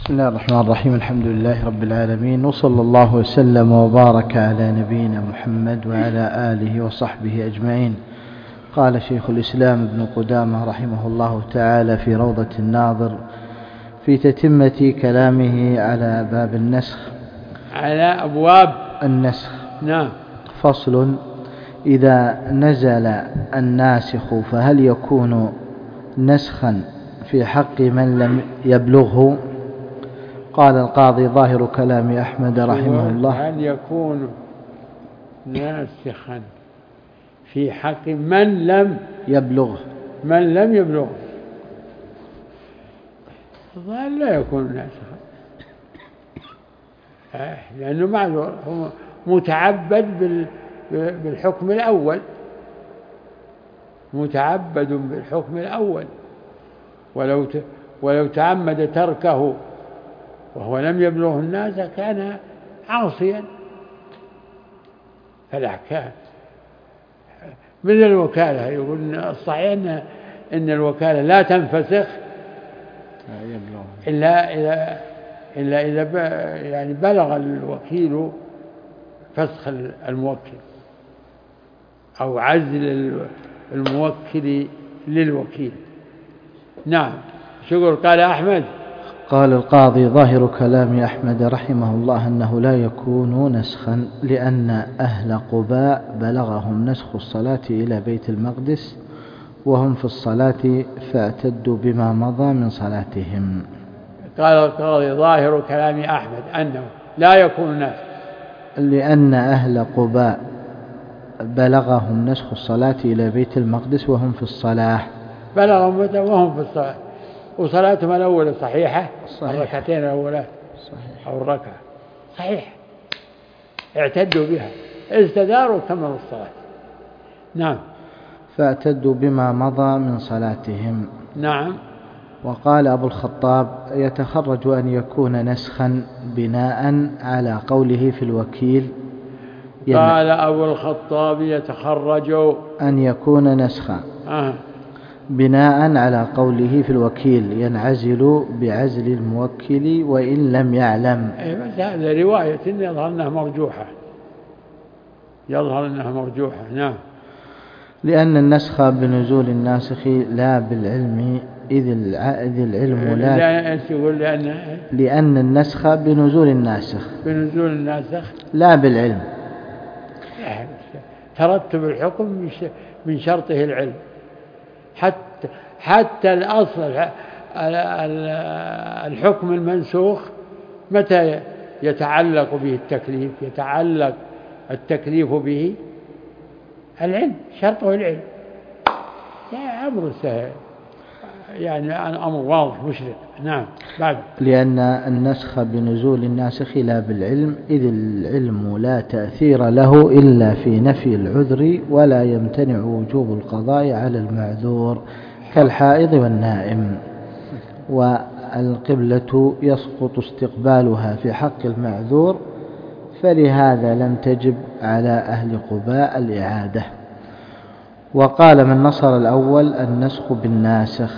بسم الله الرحمن الرحيم. الحمد لله رب العالمين، وصلى الله وسلم وبارك على نبينا محمد وعلى آله وصحبه أجمعين. قال شيخ الإسلام ابن قدامة رحمه الله تعالى في روضة الناظر في تتمة كلامه على باب النسخ، على أبواب النسخ. نعم. فصل: إذا نزل الناسخ فهل يكون نسخا في حق من لم يبلغه؟ قال القاضي: ظاهر كلام أحمد رحمه الله: هل يكون ناسخا في حق من لم يبلغه؟ الظاهر لا يكون ناسخا، لأنه معذور، هو متعبد بالحكم الأول، ولو تعمد تركه وهو لم يبلغ الناس كان عاصيا. فالأحكام مثل الوكالة، يقول الصحيح إن الوكالة لا تنفسخ إلا إذا يعني بلغ الوكيل فسخ الموكل أو عزل الموكل للوكيل. نعم. شكر. قال أحمد. قال القاضي: ظاهر كلام أحمد رحمه الله أنه لا يكون نسخا، لأن أهل قباء بلغهم نسخ الصلاة إلى بيت المقدس وهم في الصلاة فاعتدوا بما مضى من صلاتهم. قال القاضي: ظاهر كلام أحمد أنه لا يكون نسخ، لأن أهل قباء بلغهم نسخ الصلاة إلى بيت المقدس وهم في الصلاة. بلغهم وهم في الصلاة، وصلاتهم الأولى صحيحة، الركعتين الأولى أو الركعة صحيح، اعتدوا بها، استداروا كملوا الصلاة. نعم. فاعتدوا بما مضى من صلاتهم. نعم. وقال أبو الخطاب: يتخرج أن يكون نسخا بناء على قوله في الوكيل. قال أبو الخطاب: يتخرج أن يكون نسخا بناء على قوله في الوكيل ينعزل بعزل الموكل وإن لم يعلم. بس هذا رواية يظهر أنها مرجوحة. نعم. لأن النسخ بنزول الناسخ لا بالعلم إذ العلم لا يقول لأن النسخ بنزول الناسخ لا بالعلم. ترتب الحكم من شرطه العلم، حتى الأصل الحكم المنسوخ متى يتعلق به التكليف به العلم، شرطه العلم. أمر سهل، يعني أمر واضح مشرق. نعم. بعد: لأن النسخ بنزول الناسخ لا بالعلم إذ العلم لا تأثير له إلا في نفي العذر، ولا يمتنع وجوب القضاء على المعذور كالحائض والنائم. والقبلة يسقط استقبالها في حق المعذور، فلهذا لم تجب على أهل قباء الإعادة. وقال من نصر الأول النسخ بالناسخ،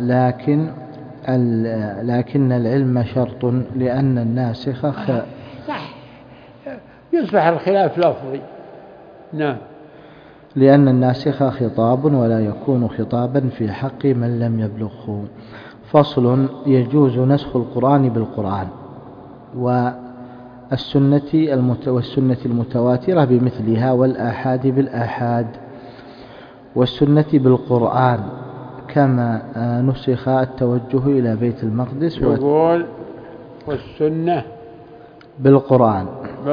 لكن العلم شرط لأن الناسخ صح، يصبح الخلاف لفظي. نعم. لأن الناسخ خطاب ولا يكون خطابا في حق من لم يبلغه. فصل: يجوز نسخ القرآن بالقرآن والسنة المتواترة بمثلها، والآحاد بالآحاد. والسنة بالقرآن كما نسخ التوجه إلى بيت المقدس. يقول: والسنة بالقرآن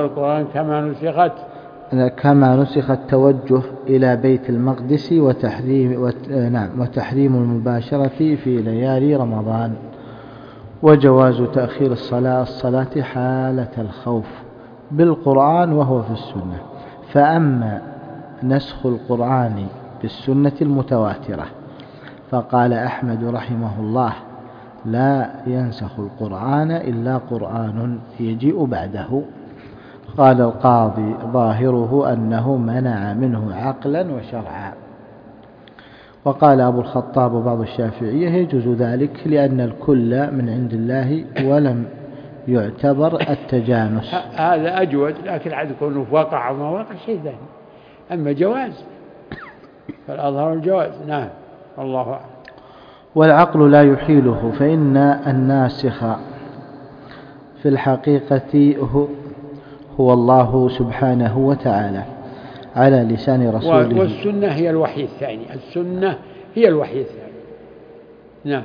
كما نسخ التوجه إلى بيت المقدس وتحريم المباشرة في ليالي رمضان. وجواز تأخير الصلاة حالة الخوف بالقرآن وهو في السنة. فأما نسخ القرآن بالسنة المتواترة فقال أحمد رحمه الله: لا ينسخ القرآن إلا قرآن يجيء بعده. قال القاضي: ظاهره أنه منع منه عقلا وشرعا. وقال أبو الخطاب وبعض الشافعية يجوز ذلك لأن الكل من عند الله ولم يعتبر التجانس. هذا أجود، لكن عاد يكون وقع وما وقع شيء ثاني. أما جواز فالأظهر الجواز. نعم، والله أعلم. والعقل لا يحيله، فإن الناسخ في الحقيقة هو الله سبحانه وتعالى على لسان رسوله. والسنة هي الوحي الثاني، السنة هي الوحي الثاني. نعم.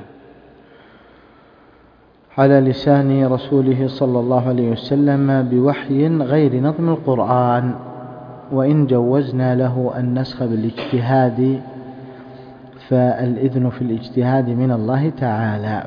على لسان رسوله صلى الله عليه وسلم بوحي غير نظم القرآن، وإن جوزنا له النسخ بالاجتهاد فالإذن في الاجتهاد من الله تعالى.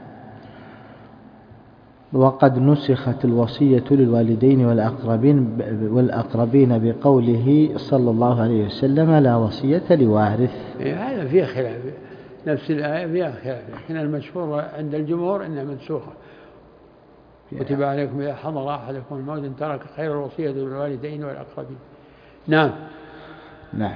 وقد نسخت الوصية للوالدين والأقربين بقوله صلى الله عليه وسلم لا وصية لوارث. هذا فيه خلاف، نفس الآية فيها خلاف، لكن المشهور عند الجمهور إنها منسوخة. كتب عليكم إذا حضر أحدكم الموت إن ترك خير الوصية للوالدين والأقربين. نعم. نعم.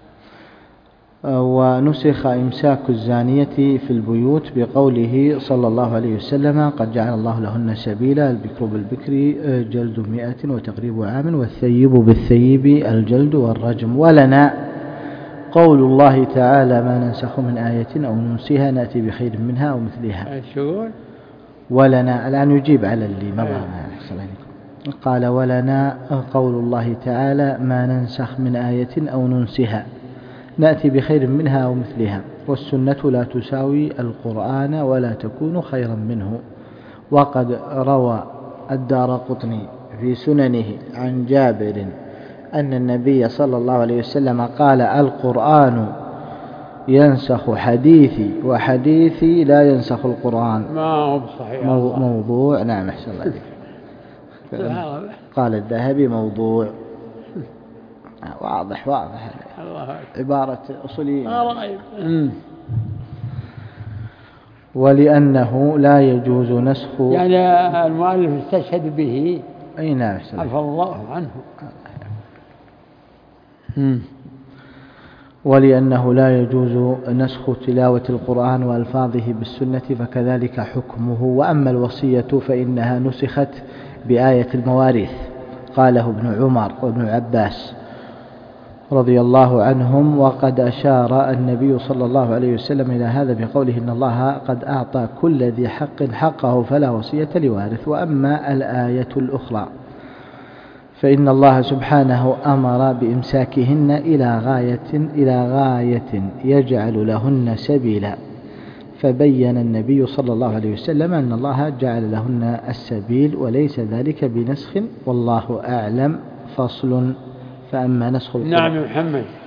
ونسخ إمساك الزانية في البيوت بقوله صلى الله عليه وسلم قد جعل الله لهن سبيلا، البكر بالبكر جلد 100 وتقريب عام، والثيب بالثيب الجلد والرجم. ولنا قول الله تعالى ما ننسخ من آية أو ننسها نأتي بخير منها أو مثلها. ولنا الآن يجيب على اللي مضى. قال ولنا قول الله تعالى ما ننسخ من آية أو ننسها نأتي بخير منها أو مثلها، والسنة لا تساوي القرآن ولا تكون خيرا منه. وقد روى الدارقطني في سننه عن جابر أن النبي صلى الله عليه وسلم قال القرآن ينسخ حديثي وحديثي لا ينسخ القرآن. ما هو صحيح موضوع. نعم، أحسن الله. قال الذهبي موضوع. واضح عبارة أصولية. ولأنه لا يجوز نسخ، يعني المؤلف استشهد به. أي نعم، عفى الله عنه. ولأنه لا يجوز نسخ تلاوة القرآن وألفاظه بالسنة فكذلك حكمه. وأما الوصية فإنها نسخت بآية المواريث، قاله ابن عمر وابن عباس رضي الله عنهم. وقد أشار النبي صلى الله عليه وسلم إلى هذا بقوله إن الله قد أعطى كل ذي حق حقه فلا وصية لوارث. وأما الآية الأخرى فإن الله سبحانه أمر بإمساكهن إلى غاية يجعل لهن سبيلا، فبين النبي صلى الله عليه وسلم أن الله جعل لهن السبيل وليس ذلك بنسخ، والله أعلم. فصل. فأما نسخ القرآن. نعم محمد.